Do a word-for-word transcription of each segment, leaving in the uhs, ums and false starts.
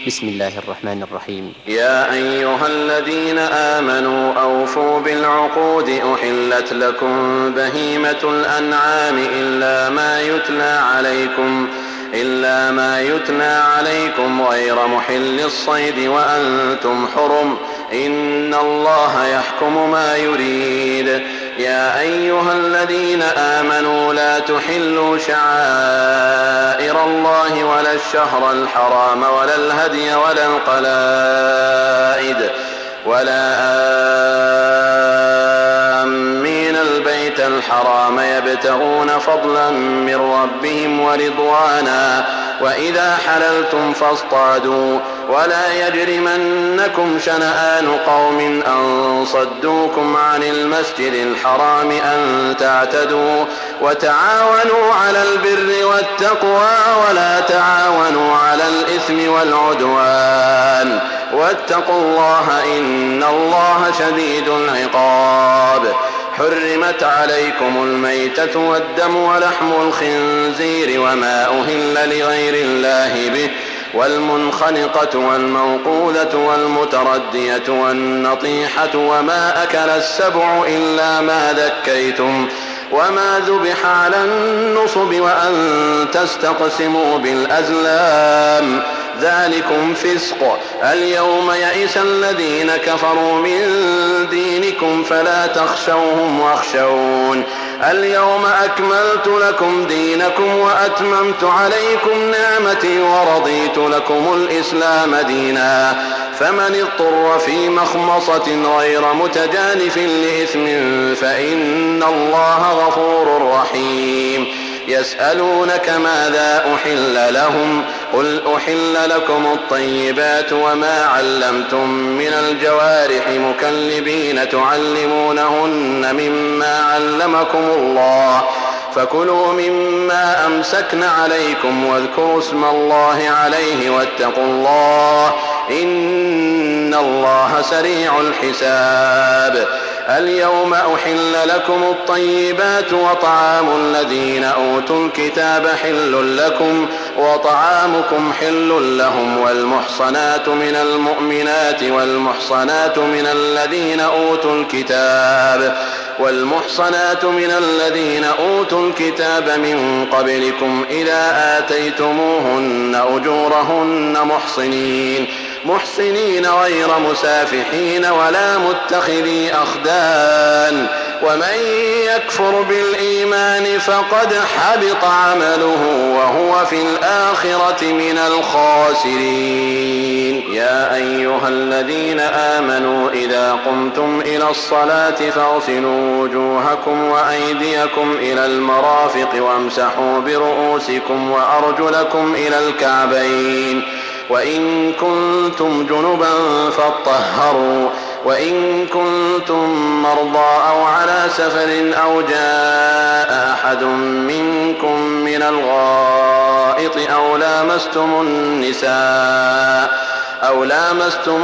بسم الله الرحمن الرحيم. يا أيها الذين آمنوا أوفوا بالعقود أحلت لكم بهيمة الأنعام إلا ما يتلى عليكم إلا ما يتلى عليكم غير محل الصيد وأنتم حرم إن الله يحكم ما يريد. يا أيها الذين آمنوا لا تحلوا شعائر الله ولا الشهر الحرام ولا الهدي ولا القلائد ولا آمين البيت الحرام يبتغون فضلا من ربهم ورضوانا وإذا حللتم فاصطادوا ولا يجرمنكم شنآن قوم أن صدوكم عن المسجد الحرام أن تعتدوا وتعاونوا على البر والتقوى ولا تعاونوا على الإثم والعدوان واتقوا الله إن الله شديد العقاب. حرمت عليكم الميتة والدم ولحم الخنزير وما أهل لغير الله به والمنخنقة والموقوذة والمتردية والنطيحة وما أكل السبع إلا ما ذكيتم وما ذبح على النصب وأن تستقسموا بالأزلام ذلكم فسق. اليوم يئس الذين كفروا من دينكم فلا تخشوهم واخشون. اليوم أكملت لكم دينكم وأتممت عليكم نعمتي ورضيت لكم الإسلام دينا فمن اضطر في مخمصة غير متجانف لإثم فإن الله غفور رحيم. يسألونك ماذا أحل لهم قل أحل لكم الطيبات وما علمتم من الجوارح مكلبين تعلمونهن مما علمكم الله فكلوا مما أمسكن عليكم واذكروا اسم الله عليه واتقوا الله إن الله سريع الحساب. اليوم أحل لكم الطيبات وطعام الذين أوتوا الكتاب حل لكم وطعامكم حل لهم والمحصنات من المؤمنات والمحصنات من الذين أوتوا الكتاب والمحصنات من الذين أوتوا الكتاب من قبلكم إذا آتيتموهن أجورهن محصنين محصنين غير مسافحين ولا متخذي أخدان ومن يكفر بالإيمان فقد حبط عمله وهو في الآخرة من الخاسرين. يا أيها الذين آمنوا إذا قمتم إلى الصلاة فاغسلوا وجوهكم وأيديكم إلى المرافق وامسحوا برؤوسكم وأرجلكم إلى الكعبين وإن كنتم جنبا فاطهروا وإن كنتم مرضى أو على سفر أو جاء أحد منكم من الغائط أو لامستم النساء أو لامستم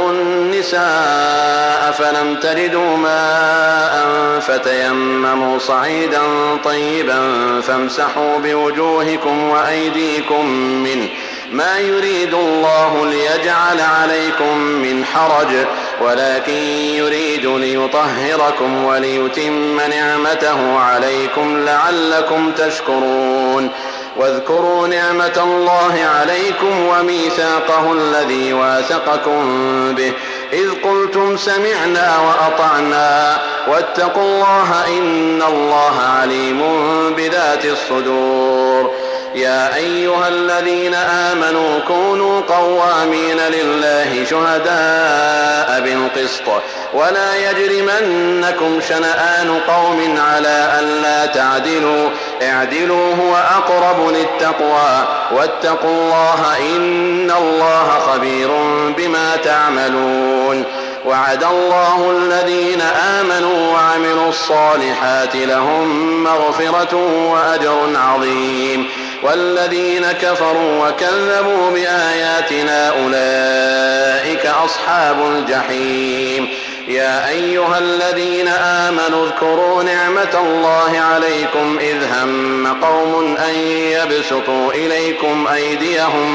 النساء فلم تجدوا ماء فتيمموا صعيدا طيبا فامسحوا بوجوهكم وأيديكم منه ما يريد الله ليجعل عليكم من حرج ولكن يريد ليطهركم وليتم نعمته عليكم لعلكم تشكرون. واذكروا نعمة الله عليكم وميثاقه الذي واثقكم به إذ قلتم سمعنا وأطعنا واتقوا الله إن الله عليم بذات الصدور. يا أيها الذين آمنوا كونوا قوامين لله شهداء بالقسط ولا يجرمنكم شنآن قوم على ألا تعدلوا اعدلوا هو أقرب للتقوى واتقوا الله إن الله خبير بما تعملون. وعد الله الذين آمنوا وعملوا الصالحات لهم مغفرة وأجر عظيم والذين كفروا وكذبوا بآياتنا أولئك أصحاب الجحيم. يا أيها الذين آمنوا اذكروا نعمة الله عليكم إذ هم قوم أن يبسطوا إليكم أيديهم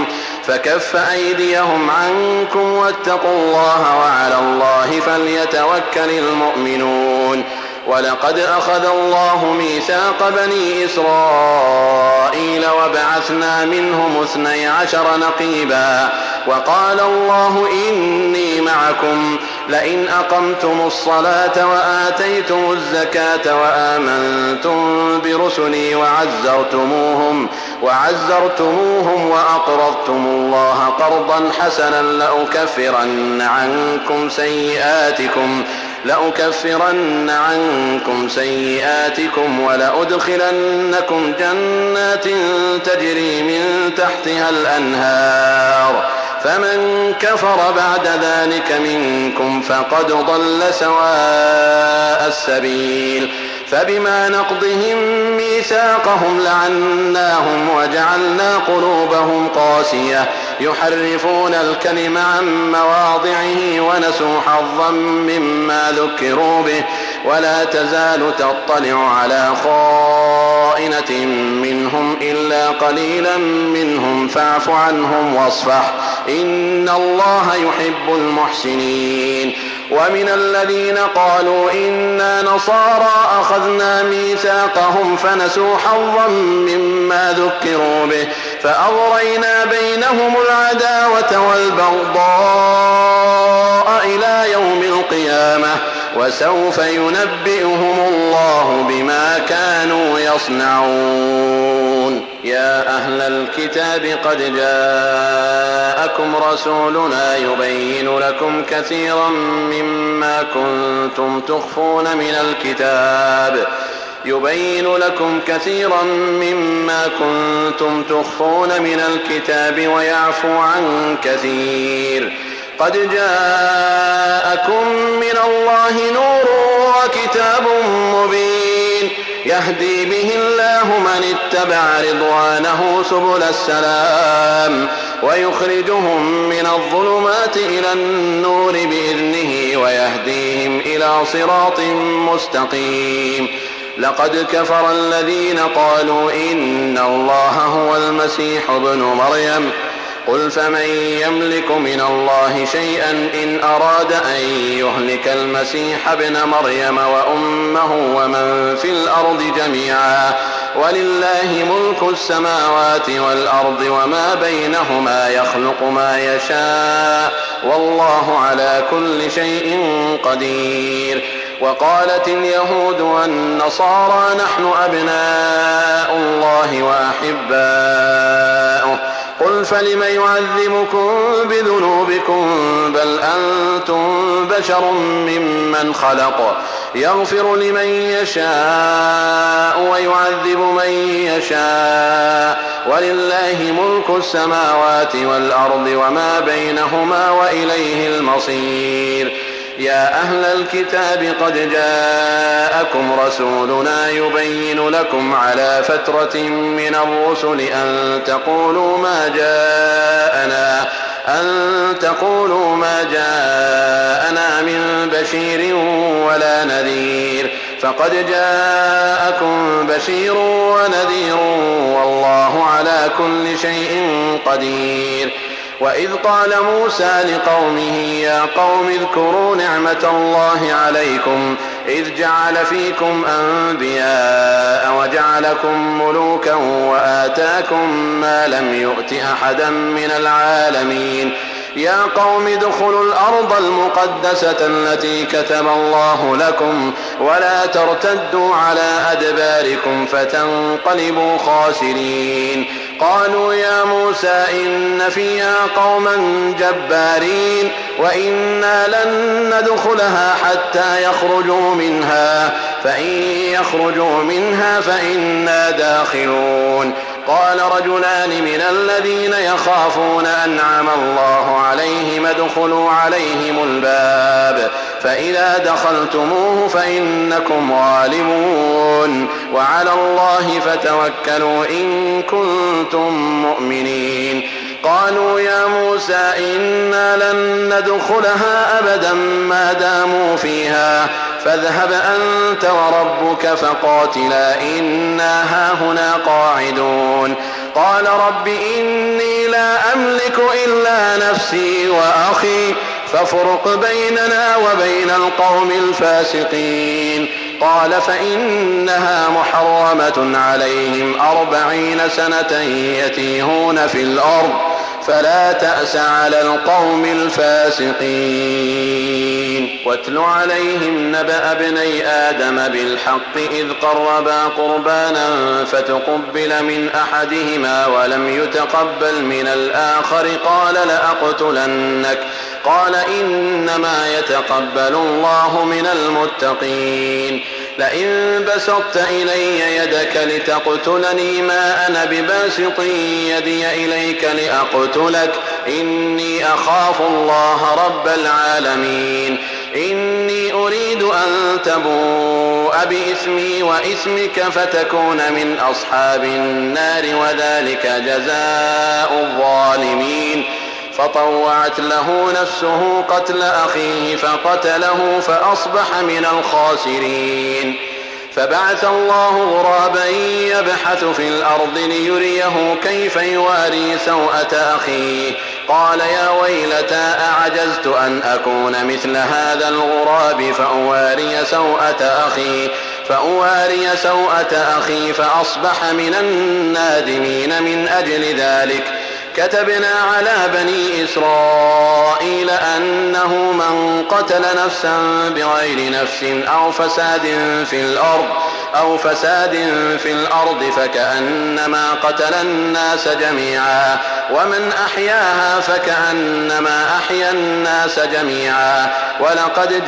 فكف أيديهم عنكم واتقوا الله وعلى الله فليتوكل المؤمنون. ولقد أخذ الله ميثاق بني إسرائيل وبعثنا منهم اثني عشر نقيبا وقال الله إني معكم لئن أقمتم الصلاة وآتيتم الزكاة وآمنتم برسلي وعزرتموهم وعزرتموهم وأقرضتم الله قرضا حسنا لأكفرن عنكم سيئاتكم لأكفرن عنكم سيئاتكم ولأدخلنكم جنات تجري من تحتها الأنهار فمن كفر بعد ذلك منكم فقد ضل سواء السبيل. فبما نقضهم ميثاقهم لعناهم وجعلنا قلوبهم قاسية يحرفون الكلم عن مواضعه ونسوا حظا مما ذكروا به ولا تزال تطلع على خائنة منهم إلا قليلا منهم فاعف عنهم واصفح إن الله يحب المحسنين. ومن الذين قالوا إنا نصارى أخذنا ميثاقهم فنسوا حظا مما ذكروا به فأغرينا بينهم العداوة والبغضاء إلى يوم القيامة وسوف ينبئهم الله بما كانوا يصنعون. يا أهل الكتاب قد جاءكم رسولنا يبين لكم كثيرا مما كنتم تخفون من الكتاب يبين لكم كثيرا مما كنتم تخفون من الكتاب ويعفو عن كثير. قد جاءكم من الله نور وكتاب مبين يهدي به الله من اتبع رضوانه سبل السلام ويخرجهم من الظلمات إلى النور بإذنه ويهديهم إلى صراط مستقيم. لقد كفر الذين قالوا إن الله هو المسيح ابن مريم قل فمن يملك من الله شيئا إن أراد أن يهلك المسيح ابن مريم وأمه ومن في الأرض جميعا ولله ملك السماوات والأرض وما بينهما يخلق ما يشاء والله على كل شيء قدير. وقالت اليهود والنصارى نحن أبناء الله وأحباؤه قل فلم يعذبكم بذنوبكم بل أنتم بشر ممن خلق يغفر لمن يشاء ويعذب من يشاء ولله ملك السماوات والأرض وما بينهما وإليه المصير. يا أهل الكتاب قد جاءكم رسولنا يبين لكم على فترة من الرسل أن تقولوا ما جاءنا أن تقولوا ما جاءنا من بشير ولا نذير فقد جاءكم بشير ونذير والله على كل شيء قدير. وإذ قال موسى لقومه يا قوم اذكروا نعمة الله عليكم إذ جعل فيكم أنبياء وجعلكم ملوكا وآتاكم ما لم يؤت أحدا من العالمين يا قوم ادخلوا الأرض المقدسة التي كتب الله لكم ولا ترتدوا على أدباركم فتنقلبوا خاسرين. قالوا يا موسى إن فيها قوما جبارين وإنا لن ندخلها حتى يخرجوا منها فإن يخرجوا منها فإنا داخلون. قال رجلان من الذين يخافون أنعم الله عليهم ادخلوا عليهم الباب فإذا دخلتموه فإنكم غالبون وعلى الله فتوكلوا إن كنتم مؤمنين. قالوا يا موسى إنا لن ندخلها أبدا ما داموا فيها فاذهب أنت وربك فقاتلا إنا هاهنا قاعدون. قال رب إني لا أملك إلا نفسي وأخي فافرق بيننا وبين القوم الفاسقين. قال فإنها محرمة عليهم أربعين سنة يتيهون في الأرض فلا تأس على القوم الفاسقين. واتل عليهم نبأ ابني آدم بالحق إذ قربا قربانا فتقبل من أحدهما ولم يتقبل من الآخر قال لأقتلنك قال إنما يتقبل الله من المتقين. لئن بسطت إلي يدك لتقتلني ما أنا بباسط يدي إليك لأقتلك إني أخاف الله رب العالمين. إني أريد أن تبوء بإثمي وإثمك فتكون من أصحاب النار وذلك جزاء الظالمين. فطوعت له نفسه قتل أخيه فقتله فأصبح من الخاسرين. فبعث الله غرابا يبحث في الأرض ليريه كيف يواري سوءة أخيه قال يا ويلتى أعجزت أن أكون مثل هذا الغراب فأواري سوءة أخي فأواري سوءة أخي فأصبح من النادمين. من أجل ذلك كتبنا على بني إسرائيل أنه من قتل نفسا بغير نفس أو فساد في الأرض أو فساد في الأرض فكأنما قتل الناس جميعا ومن أحياها فكأنما أحيا الناس جميعا. ولقد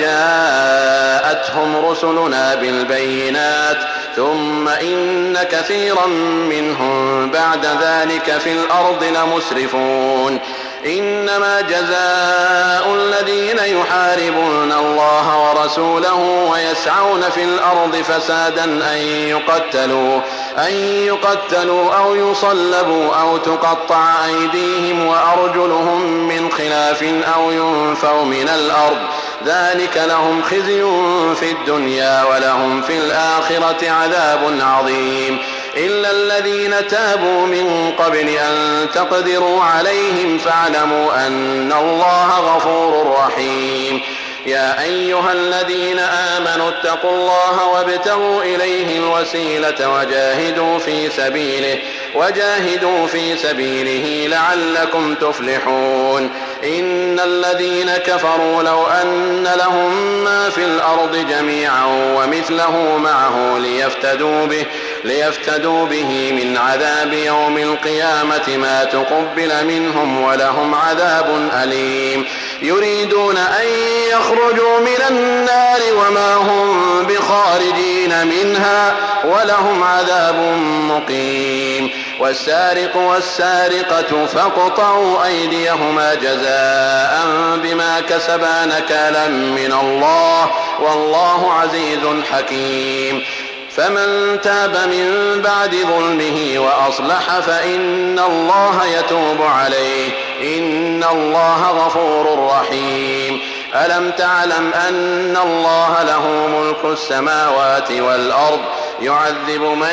جاءتهم رسلنا بالبينات ثم إن كثيرا منهم بعد ذلك في الأرض لمسرفون. إنما جزاء الذين يحاربون الله ورسوله ويسعون في الأرض فسادا أن يقتلوا أن يقتلوا أو يصلبوا أو تقطع أيديهم وأرجلهم من خلاف أو ينفوا من الأرض ذلك لهم خزي في الدنيا ولهم في الآخرة عذاب عظيم. إلا الذين تابوا من قبل أن تقدروا عليهم فاعلموا أن الله غفور رحيم. يا أيها الذين آمنوا اتقوا الله وابتغوا إليه الوسيلة وجاهدوا في سبيله وجاهدوا في سبيله لعلكم تفلحون. إن الذين كفروا لو أن لهم ما في الأرض جميعا ومثله معه ليفتدوا به ليفتدوا به من عذاب يوم القيامة ما تقبل منهم ولهم عذاب أليم. يريدون أن يخرجوا من النار وما هم بخارجين منها ولهم عذاب مقيم. والسارق والسارقة فاقطعوا أيديهما جزاء بما كسبا نكالا من الله والله عزيز حكيم. فمن تاب من بعد ظلمه وأصلح فإن الله يتوب عليه إن الله غفور رحيم. ألم تعلم أن الله له ملك السماوات والأرض يعذب من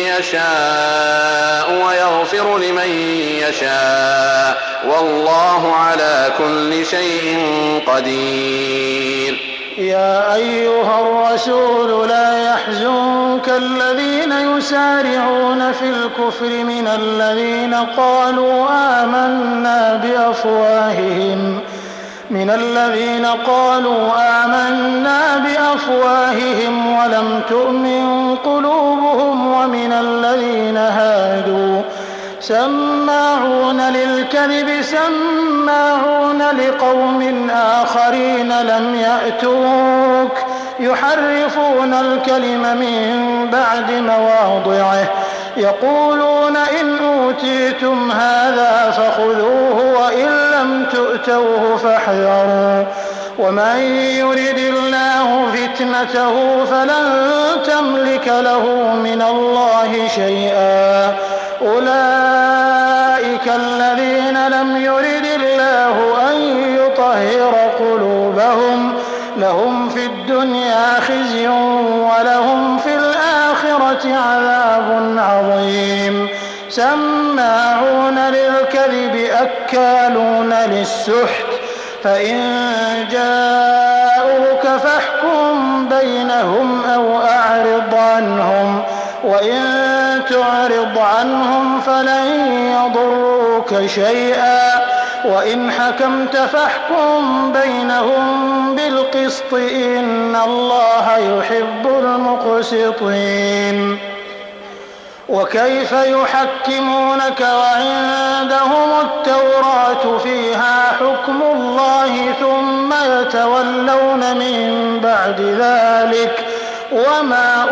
يشاء ويغفر لمن يشاء والله على كل شيء قدير. يا أيها الرسول لا يحزنك الذين يسارعون في الكفر من الذين قالوا آمنا بأفواههم من الذين قالوا آمنا بأفواههم ولم تؤمن قلوبهم ومن الذين هادوا سماعون للكذب سماعون لقوم آخرين لم يأتوك يحرفون الكلم من بعد مواضعه يقولون إن أوتيتم هذا فخذوه وإن لم تؤتوه فاحذروا ومن يرد الله فتنته فلن تملك له من الله شيئا. أولئك الذين لم يرد الله أن يطهر قلوبهم لهم في الدنيا خزي ولهم في الآخرة عذاب عظيم. سماعون أكالون للسحت فإن جاءوك فاحكم بينهم أو أعرض عنهم وإن تعرض عنهم فلن يضروك شيئا وإن حكمت فاحكم بينهم بالقسط إن الله يحب المقسطين. وكيف يحكمونك وعندهم التوراة فيها حكم الله ثم يتولون من بعد ذلك وما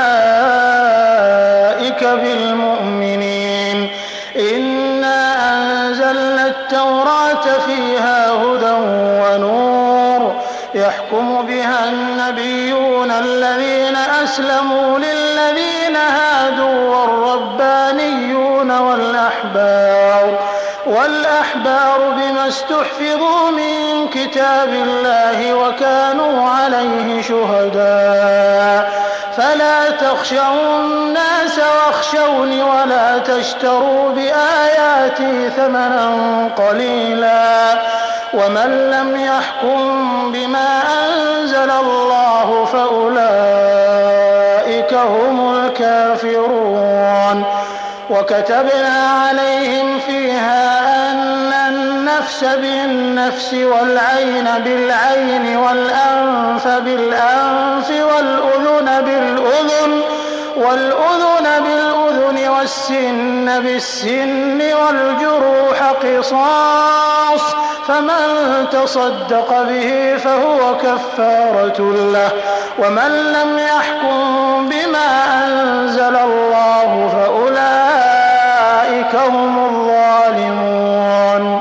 أولئك بالمؤمنين. إنا أنزلنا التوراة فيها هدى ونور يحكم بها النبيون الذين أسلموا للذين هادوا والربانيون والأحبار والأحبار بما استحفظوا من كتاب الله وكانوا عليه شهداء فلا تخشوا الناس واخشوني ولا تشتروا بآياتي ثمنا قليلا ومن لم يحكم بما أنزل الله فأولئك هم الكافرون. وكتبنا عليهم فيها أن النفس بالنفس والعين بالعين والأنف بالأنف والأذن بالأذن والأذن بالأذن والسن بالسن والجروح قصاص فمن تصدق به فهو كفارة له ومن لم يحكم بما أنزل الله فأولئك هم الظالمون.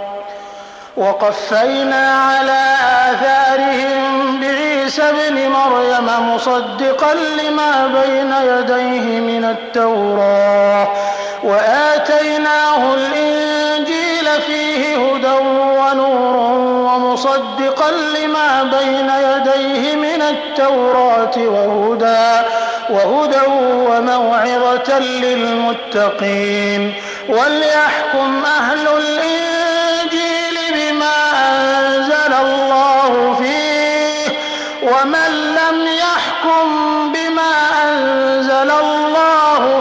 وقفينا على آثارهم بعيسى ابن مريم مصدقا لما بين يديه من التوراة وآتيناه الإنجيل فيه هدى ونور ومصدقا لما بين يديه من التوراة وهدى وهدى وموعظة للمتقين. وليحكم أهل الإنجيل بما أنزل الله فيه ومن لم يحكم بما أنزل الله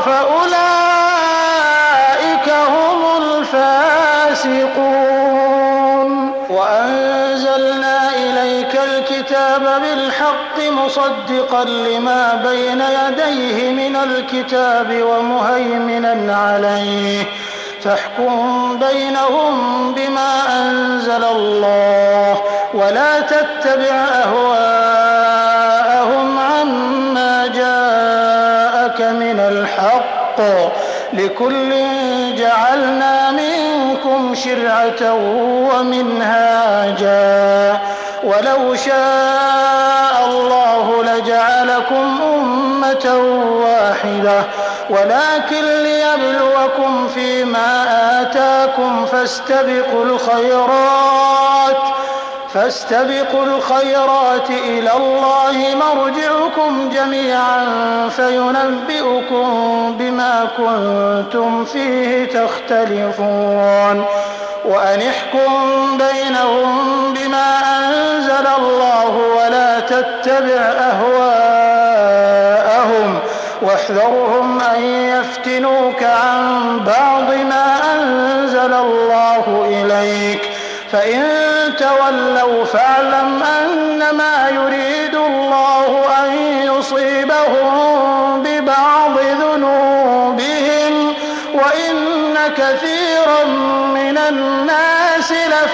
فأولئك هم الفاسقون. وأنزلنا إليك الكتاب بالحق مصدقا لما بين يديه من الكتاب ومهيمنا عليه فاحكم بينهم بما أنزل الله ولا تتبع أهواءهم عما جاءك من الحق لكل جعلنا منكم شرعة ومنهاجا ولو شاء الله لجعلكم أمة واحدة ولكن ليبلوكم فيما آتاكم فاستبقوا الخيرات فاستبقوا الخيرات إلى الله مرجعكم جميعا فينبئكم بما كنتم فيه تختلفون. وأن احكم بينهم بما أنزل الله ولا تتبع أهواءهم واحذرهم أن يفتنوك عن بعض ما أنزل الله إليك فإن تولوا فاعلم أنما يريد الله أن يصيبهم ببعض ذنوبهم وإن كثيرا من الناس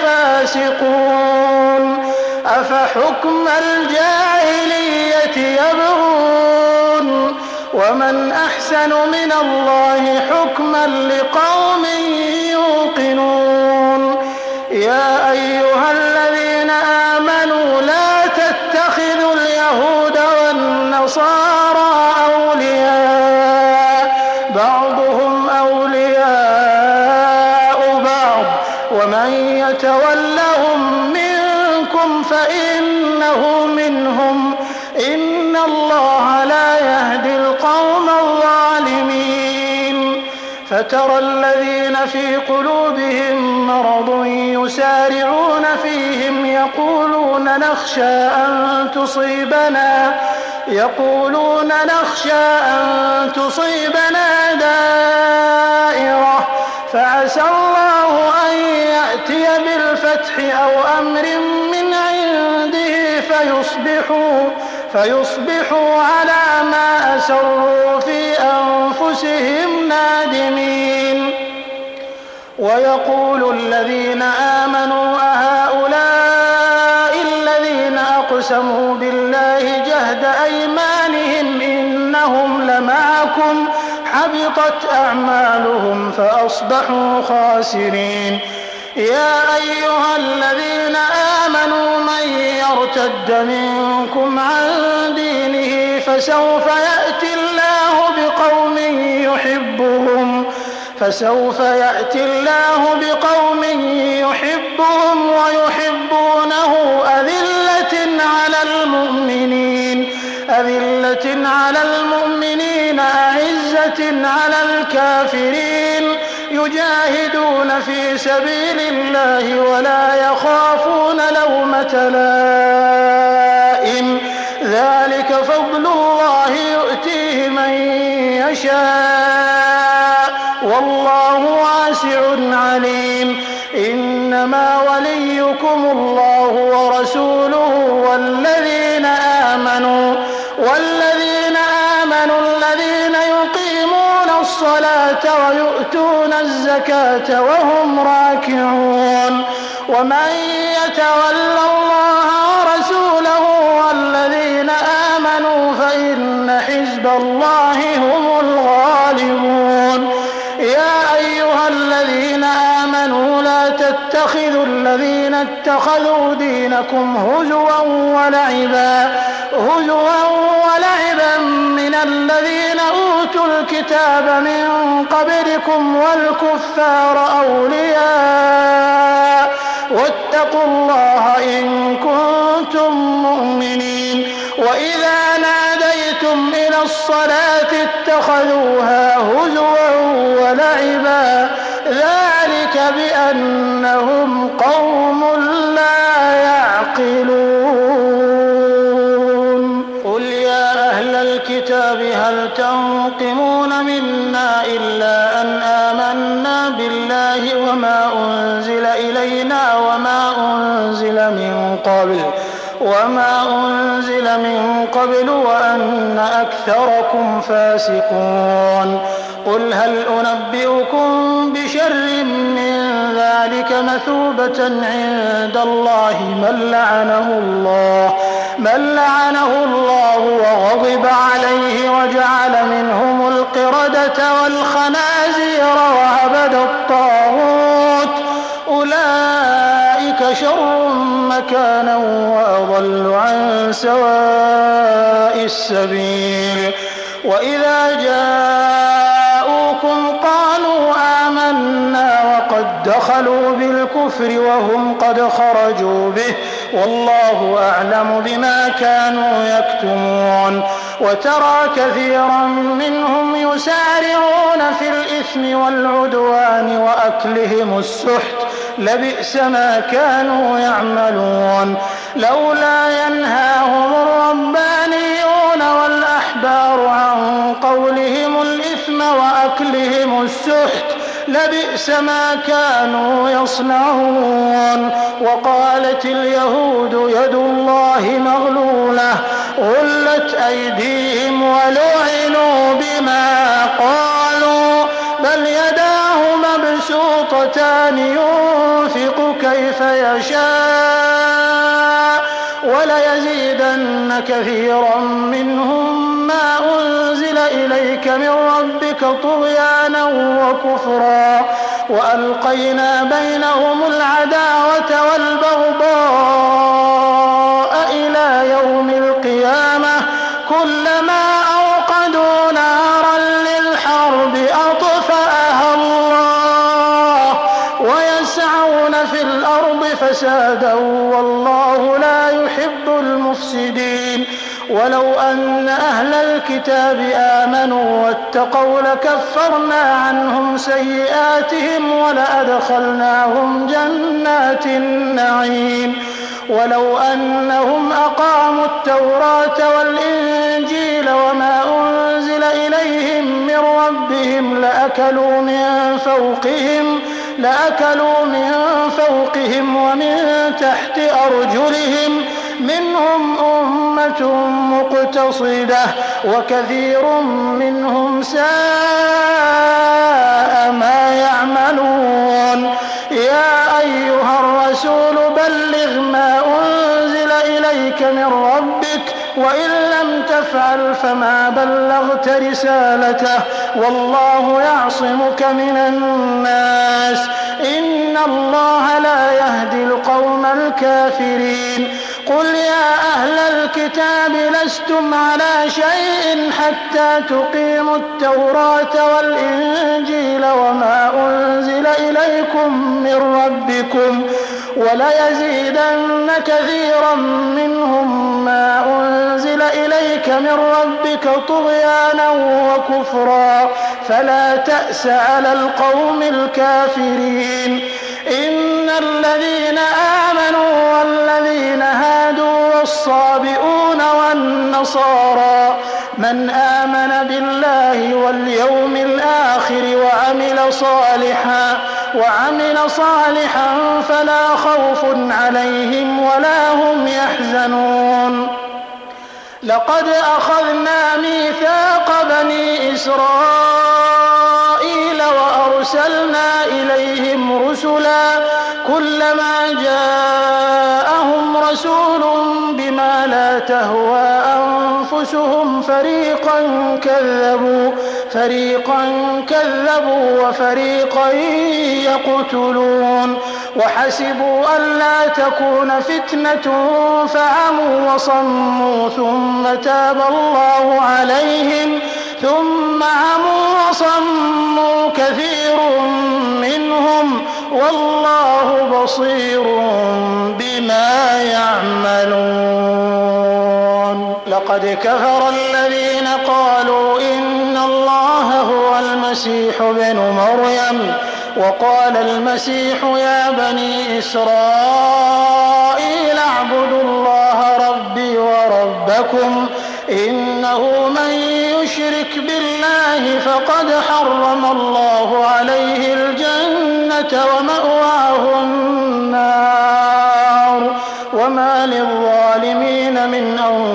لفاسقون. أفحكم الجاهلية يبغون ومن أحسن من الله حكما لقوم يوقنون. يا أيها الذين آمنوا لا تتخذوا اليهود والنصارى أولياء بعضهم أولياء بعض ومن يتولهم منكم فإنه منهم إن الله لا يهدي القوم الظالمين. ترى الذين في قلوبهم مرض يسارعون فيهم يقولون نخشى أن تصيبنا يقولون نخشى أن تصيبنا دائرة فعسى الله أن يأتي بالفتح أو أمر من عنده فيصبحوا, فيصبحوا على ما أسروا في أنفسهم نادمين. ويقول الذين آمنوا أهؤلاء الذين أقسموا بالله جهد أيمانهم إنهم لمعكم حبطت أعمالهم فأصبحوا خاسرين. يا أيها الذين آمنوا من يرتد منكم عن دينه فسوف يأتي الله بقوم يحبهم فسوف يأتي الله بقوم يحبهم ويحبونه أذلة على المؤمنين أذلة على المؤمنين أعزة على الكافرين يجاهدون في سبيل الله ولا يخافون لومة لائم ذلك فضل الله يؤتيه من يشاء والله واسع عليم. إنما وليكم الله ورسوله والذين آمنوا والذين آمنوا الذين يقيمون الصلاة ويؤتون الزكاة وهم راكعون. ومن يتول الله ورسوله والذين آمنوا فإن حزب الله هم الغالبون. يا أيها الذين آمنوا لا تتخذوا الذين اتخذوا دينكم هزوا ولعبا هزوا ولعبا من الذين أوتوا الكتاب من قبلكم والكفار أولياء واتقوا الله إن كنتم مؤمنين. وإذا ناديتم إلى الصلاة اتخذوها هزوا ولعبا ذلك بأنهم قوم لا يعقلون. قل يا أهل الكتاب هل تنقمون منا إلا أن آمنا بالله وما أنزل إلينا وما أنزل من قبل وما أنزل من قبل وأن أكثركم فاسقون. قل هل أنبئكم بشر من ذلك مثوبة عند الله من لعنه الله من لعنه الله وغضب عليه وجعل منهم القردة والخنازير وعبد الطاغوت أولئك شر مكانا وأضل عن سواء السبيل. وإذا جاءوكم قالوا آمنا وقد دخلوا بالكفر وهم قد خرجوا به والله أعلم بما كانوا يكتمون. وترى كثيرا منهم يسارعون في الإثم والعدوان وأكلهم السحت لبئس ما كانوا يعملون. لولا ينهاهم الربانيون والأحبار عن قولهم الإثم وأكلهم السحت لبئس ما كانوا يصنعون. وقالت اليهود يد الله مغلولة غلت أيديهم ولعنوا بما قالوا بل يداه مبسوطتان ينفق كيف يشاء وليزيدن كثيرا منهم ما أنزل إليك من ربك طغيانا وكفرا وألقينا بينهم العداوة والبغضاء إلى يوم القيامة كلما أوقدوا نارا للحرب أطفأها الله ويسعون في الأرض فسادا والله لا يحب المفسدين. ولو أن أهل الكتاب آمنوا واتقوا لكفرنا عنهم سيئاتهم ولأدخلناهم جنات النعيم ولو أنهم أقاموا التوراة والإنجيل وما أنزل إليهم من ربهم لأكلوا من فوقهم لأكلوا من فوقهم ومن تحت أرجلهم منهم أمة مقتصدة وكثير منهم ساء ما يعملون. يا أيها الرسول بلغ ما أنزل إليك من ربك وإن لم تفعل فما بلغت رسالته والله يعصمك من الناس إن الله لا يهدي القوم الكافرين. قل يا أهل الكتاب لستم على شيء حتى تقيموا التوراة والإنجيل وما أنزل إليكم من ربكم وليزيدن كثيرا منهم ما أنزل إليك من ربك طغيانا وكفرا فلا تأس على القوم الكافرين. إن الذين آمنوا والذين هادوا والصابئون والنصارى من آمن بالله واليوم الآخر وعمل صالحا وعمل صالحا فلا خوف عليهم ولا هم يحزنون. لقد أخذنا ميثاق بني إسرائيل وأرسلنا إليهم رسلا كلما جاءهم رسول بما لا تهوى أنفسهم فريقا كذبوا فريقا كذبوا وفريقا يقتلون وحسبوا ألا تكون فتنة فعموا وصموا ثم تاب الله عليهم ثم عموا وصموا كثير منهم والله بصير بما يعملون. لقد كفر الذين قالوا إن الله هو المسيح ابن مريم وقال المسيح يا بني إسرائيل اعبدوا الله ربي وربكم إنه من يشرك بالله فقد حرم الله عليه الجنة ومأواه النار وما للظالمين من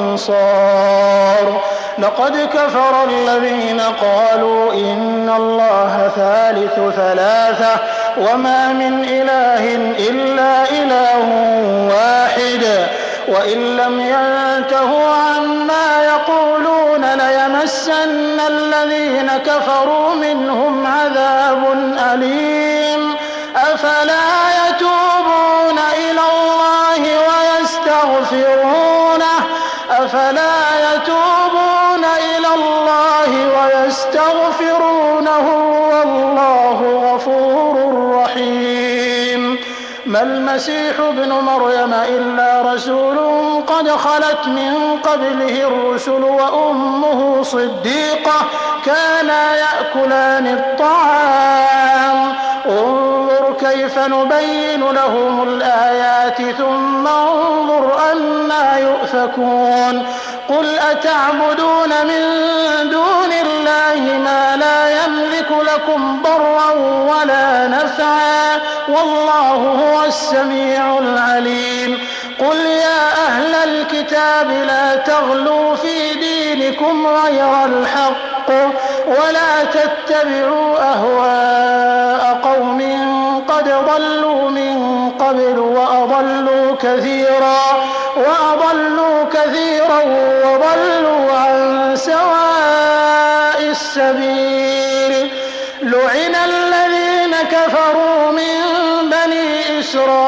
أنصار. لقد كفر الذين قالوا إن الله ثالث ثلاثة وما من إله إلا إله واحد وإن لم ينتهوا عما يقولون ليمسن الذين كفروا منهم عذاب أليم. أفلا يتوبون إلى الله ويستغفرونه أفلا يتوبون إلى الله ويستغفرونه والله غفور رحيم. ما المسيح ابن مريم إلا رسول قد خلت من قبله الرسل وأمه صديقة كانا يأكلان الطعام انظر كيف نبين لهم الآيات ثم انظر أنى يؤفكون. قل أتعبدون من دون الله ما لا يملك لكم ضرا ولا نفعا والله هو السميع العليم. قل يا أهل الكتاب لا تغلوا في دينكم غير الحق ولا تتبعوا أهواء قوم قد ضلوا من قبل وأضلوا كثيرا وأضلوا كثيرا وضلوا عن سواء السبيل. لعن الذين كفروا من بني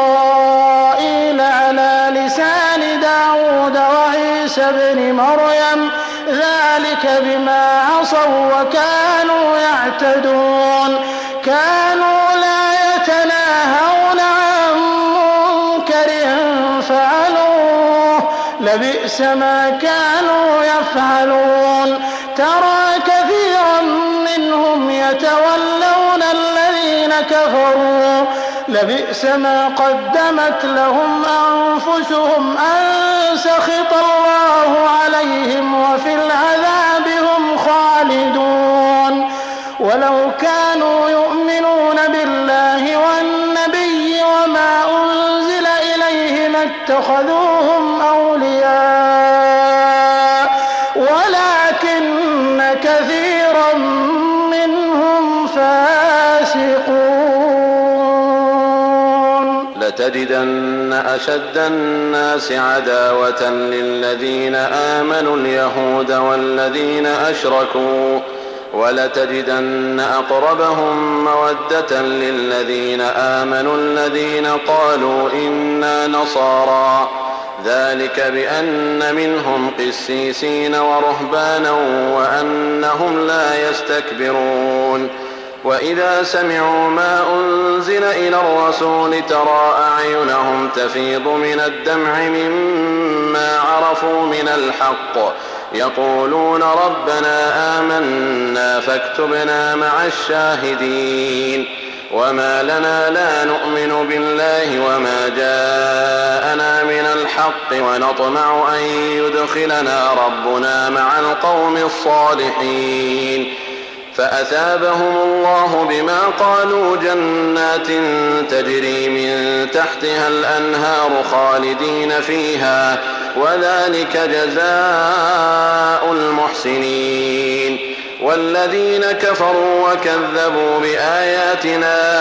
إسرائيل على لسان داود وعيسى بن مريم ذلك بما عصوا وكانوا يعتدون. كانوا لا يتناهون عن منكر فعلوه لبئس ما كانوا يفعلون ترى كثيرا منهم يتولون الذين كفروا لبئس ما قدمت لهم أنفسهم أن سخط الله عليهم وفي العذاب هم خالدون ولو كانوا يؤمنون بالله والنبي وما أنزل إليه ما اتخذوهم أولياء ولكن كثيرا منهم فاسقون لتجدن أشد الناس عداوة للذين آمنوا اليهود والذين أشركوا ولتجدن أقربهم مودة للذين آمنوا الذين قالوا إنا نصارى ذلك بأن منهم قسيسين ورهبانا وأنهم لا يستكبرون وإذا سمعوا ما أنزل إلى الرسول ترى أعينهم تفيض من الدمع مما عرفوا من الحق يقولون ربنا آمنا فاكتبنا مع الشاهدين وما لنا لا نؤمن بالله وما جاءنا من الحق ونطمع أن يدخلنا ربنا مع القوم الصالحين فأثابهم الله بما قالوا جنات تجري من تحتها الأنهار خالدين فيها وذلك جزاء المحسنين والذين كفروا وكذبوا بآياتنا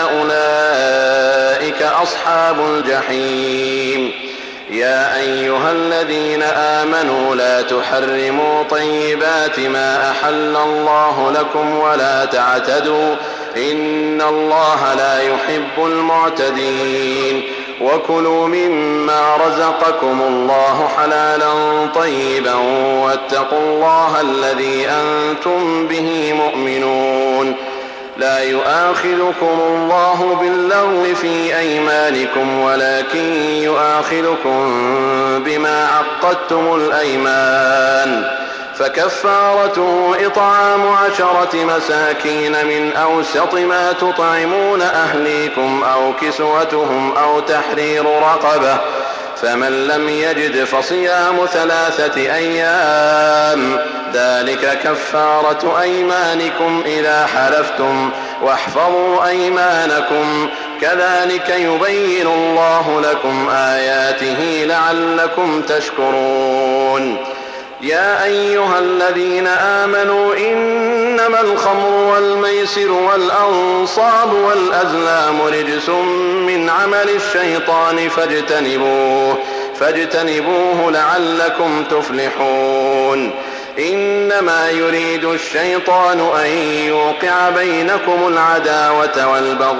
أولئك أصحاب الجحيم يا أيها الذين آمنوا لا تحرموا طيبات ما أحل الله لكم ولا تعتدوا إن الله لا يحب المعتدين وكلوا مما رزقكم الله حلالا طيبا واتقوا الله الذي أنتم به مؤمنون لا يؤاخذكم الله باللغو في أيمانكم ولكن يؤاخذكم بما عقدتم الأيمان فكفارته إطعام عشرة مساكين من أوسط ما تطعمون أهليكم أو كسوتهم أو تحرير رقبة فمن لم يجد فصيام ثلاثة أيام ذلك كفارة أيمانكم إذا حلفتم واحفظوا أيمانكم كذلك يبين الله لكم آياته لعلكم تشكرون يا أيها الذين آمنوا إنما الخمر والميسر والأنصاب والأزلام رجس من عمل الشيطان فاجتنبوه فاجتنبوه لعلكم تفلحون إنما يريد الشيطان أن يوقع بينكم العداوة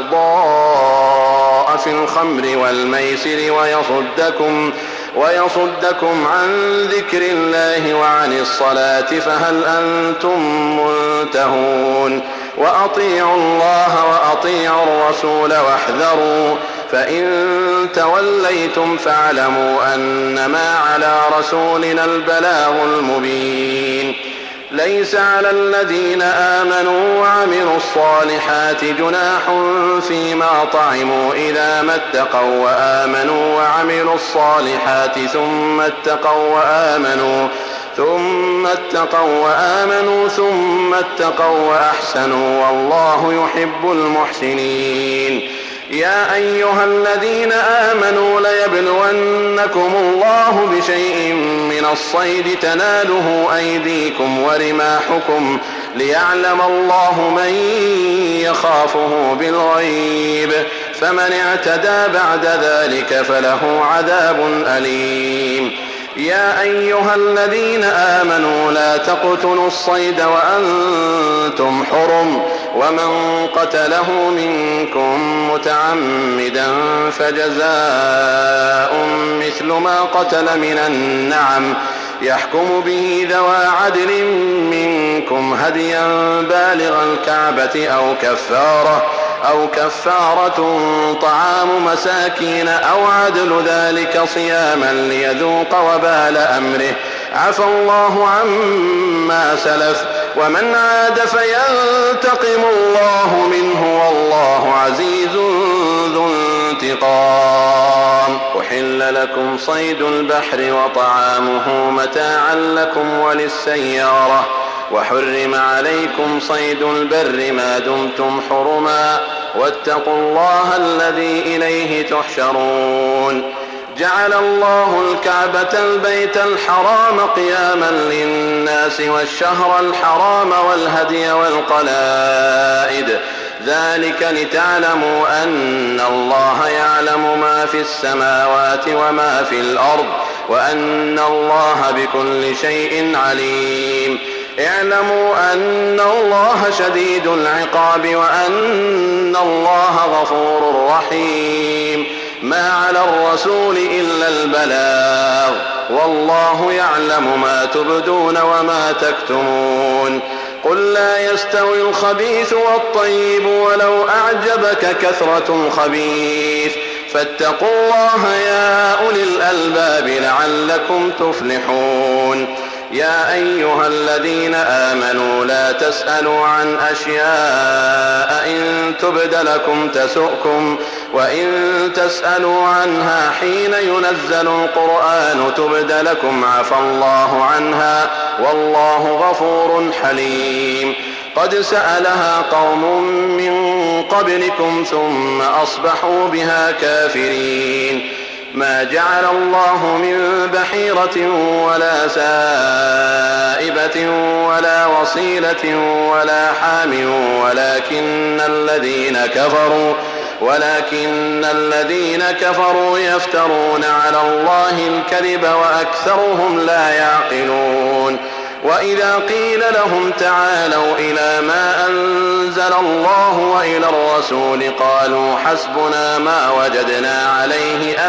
والبغضاء في الخمر والميسر ويصدكم ويصدكم عن ذكر الله وعن الصلاة فهل أنتم منتهون وأطيعوا الله وأطيعوا الرسول واحذروا فإن توليتم فاعلموا أنما على رسولنا البلاغ المبين ليس على الذين آمنوا وعملوا الصالحات جناح فيما طعموا إذا ما اتقوا وآمنوا وعملوا الصالحات ثم اتقوا وآمنوا ثم اتقوا وآمنوا ثم اتقوا وأحسنوا والله يحب المحسنين يا أيها الذين آمنوا ليبلونكم الله بشيء من الصيد تناله أيديكم ورماحكم ليعلم الله من يخافه بالغيب فمن اعتدى بعد ذلك فله عذاب أليم يا أيها الذين آمنوا لا تقتلوا الصيد وأنتم حرم ومن قتله منكم متعمدا فجزاء مثل ما قتل من النعم يحكم به ذوى عدل منكم هديا بالغ الكعبة أو كفارة أو كفارة طعام مساكين أو عدل ذلك صياما ليذوق وبال أمره. عفى الله عما سلف ومن عاد فينتقم الله منه والله عزيز ذو انتقام. أحل لكم صيد البحر وطعامه متاعا لكم وللسيارة وحرم عليكم صيد البر ما دمتم حرما واتقوا الله الذي إليه تحشرون. جعل الله الكعبة البيت الحرام قياما للناس والشهر الحرام والهدي والقلائد ذلك لتعلموا أن الله يعلم ما في السماوات وما في الأرض وأن الله بكل شيء عليم. اعلموا أن الله شديد العقاب وأن الله غفور رحيم. ما على الرسول إلا البلاغ والله يعلم ما تبدون وما تكتمون. قل لا يستوي الخبيث والطيب ولو أعجبك كثرة الخبيث فاتقوا الله يا أولي الألباب لعلكم تفلحون. يا أيها الذين آمنوا لا تسألوا عن أشياء إن تبد لكم تسؤكم وإن تسألوا عنها حين ينزل القرآن تبد لكم عفى الله عنها والله غفور حليم. قد سألها قوم من قبلكم ثم أصبحوا بها كافرين. ما جعل الله من بحيرة ولا سائبة ولا وصيلة ولا حام ولكن الذين كفروا ولكن الذين كفروا يفترون على الله الكذب وأكثرهم لا يعقلون. وإذا قيل لهم تعالوا إلى ما أنزل الله وإلى الرسول قالوا حسبنا ما وجدنا عليه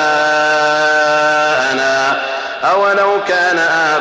آباءنا أولو كان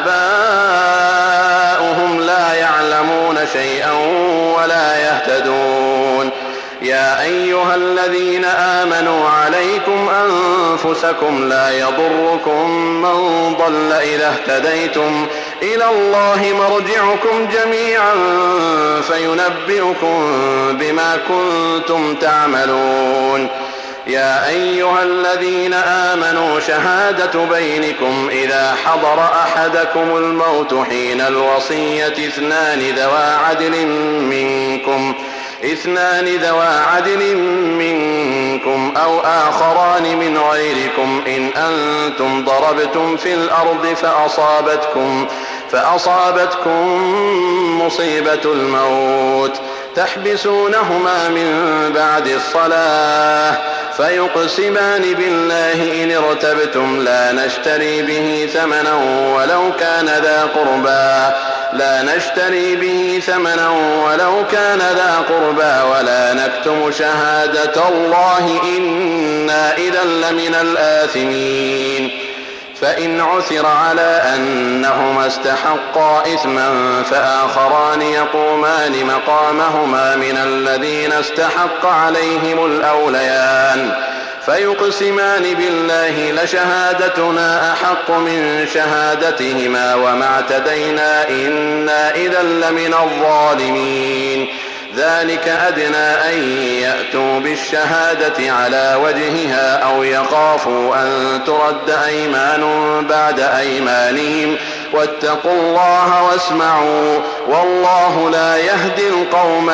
آباؤهم لا يعلمون شيئا ولا يهتدون. يا أيها الذين آمنوا عليكم أنفسكم لا يضركم من ضل إذا اهتديتم إلى الله مرجعكم جميعا فينبئكم بما كنتم تعملون. يا أيها الذين آمنوا شهادة بينكم إذا حضر أحدكم الموت حين الوصية اثنان ذوى عدل منكم اثنان ذوى عدل منكم أو آخران من غيركم إن أنتم ضربتم في الأرض فأصابتكم فأصابتكم مصيبة الموت تحبسونهما من بعد الصلاة فيقسمان بالله إن ارتبتم لا نشتري به ثمنا ولو كان ذا قربى لا نشتري به ثمنا ولو كان ذا قربى ولا نكتم شهادة الله إنا إذا لمن الآثمين. فإن عثر على أنهما استحقا إثما فآخران يقومان مقامهما من الذين استحق عليهم الأوليان فيقسمان بالله لشهادتنا أحق من شهادتهما وما اعتدينا إنا إذا لمن الظالمين. ذلك أدنى أن يأتوا بالشهادة على وجهها أو يخافوا أن ترد أيمان بعد أيمانهم واتقوا الله واسمعوا والله لا يهدي القوم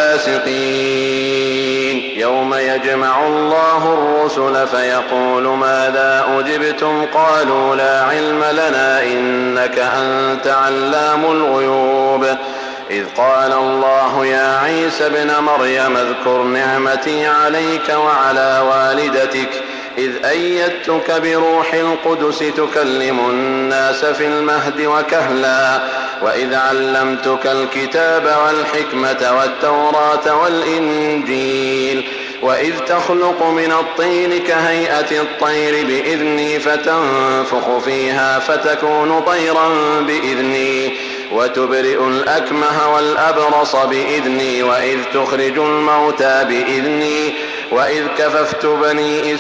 الفاسقين. يوم يجمع الله الرسل فيقول ماذا أجبتم قالوا لا علم لنا إنك أنت علام الغيوب. إذ قال الله يا عيسى ابن مريم اذكر نعمتي عليك وعلى والدتك إذ أيدتك بروح القدس تكلم الناس في المهد وكهلا وإذ علمتك الكتاب والحكمة والتوراة والإنجيل وإذ تخلق من الطين كهيئة الطير بإذني فتنفخ فيها فتكون طيرا بإذني وتبرئ الأكمه والأبرص بإذني وإذ تخرج الموتى بإذني وإذ كففت بني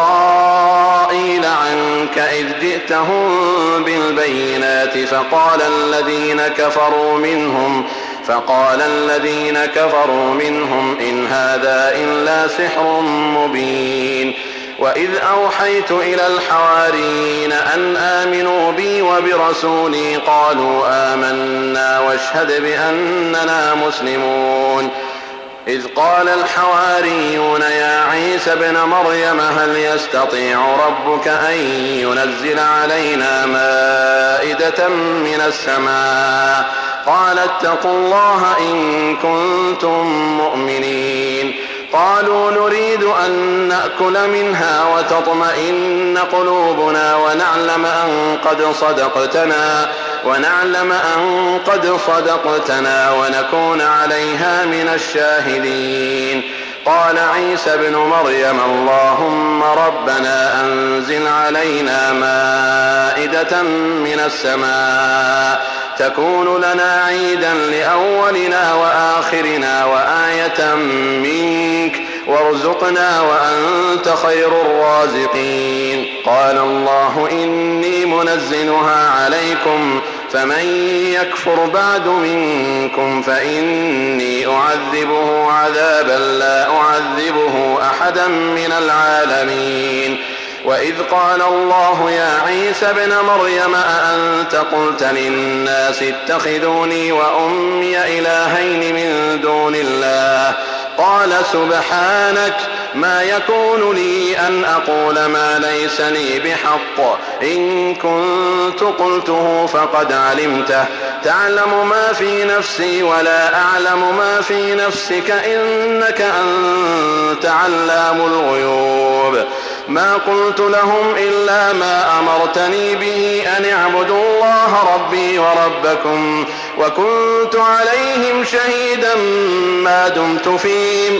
إسرائيل عنك إذ جئتهم بالبينات فقال الذين كفروا منهم فقال الذين كفروا منهم إن هذا إلا سحر مبين وإذ أوحيت إلى الحواريين أن آمنوا بي وبرسولي قالوا آمنا واشهد بأننا مسلمون إذ قال الحواريون يا عيسى ابن مريم هل يستطيع ربك أن ينزل علينا مائدة من السماء قال اتقوا الله إن كنتم مؤمنين قالوا نريد أن نأكل منها وتطمئن قلوبنا ونعلم أن قد صدقتنا ونعلم أن قد صدقتنا ونكون عليها من الشاهدين قال عيسى ابن مريم اللهم ربنا أنزل علينا مائدة من السماء تكون لنا عيدا لأولنا وآخرنا وآية منك وارزقنا وأنت خير الرازقين قال الله إني منزلها عليكم فمن يكفر بعد منكم فإني أعذبه عذابا لا أعذبه أحدا من العالمين وإذ قال الله يا عيسى ابن مريم أأنت قلت للناس اتخذوني وأمي إلهين من دون الله قال سبحانك ما يكون لي أن أقول ما ليس لي بحق إن كنت قلته فقد علمته تعلم ما في نفسي ولا أعلم ما في نفسك إنك أنت علام الغيوب ما قلت لهم إلا ما أمرتني به أن اعبدوا الله ربي وربكم وكنت عليهم شهيدا ما دمت فيهم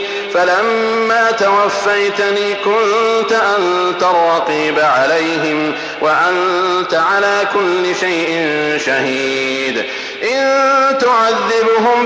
فلما توفيتني كنت أنت الرقيب عليهم وأنت على كل شيء شهيد إن تعذبهم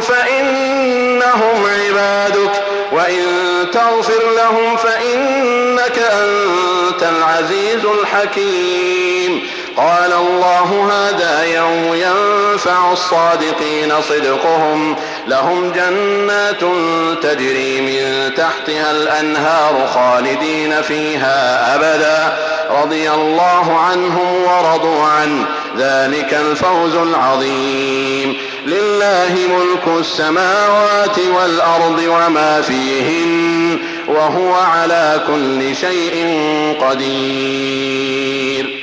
فإنهم عبادك وإن تغفر لهم فإنك أنت العزيز الحكيم قال الله هذا يوم ينفع الصادقين صدقهم لهم جنات تجري من تحتها الأنهار خالدين فيها أبدا رضي الله عنهم ورضوا عنه ذلك الفوز العظيم لله ملك السماوات والأرض وما فيهن وهو على كل شيء قدير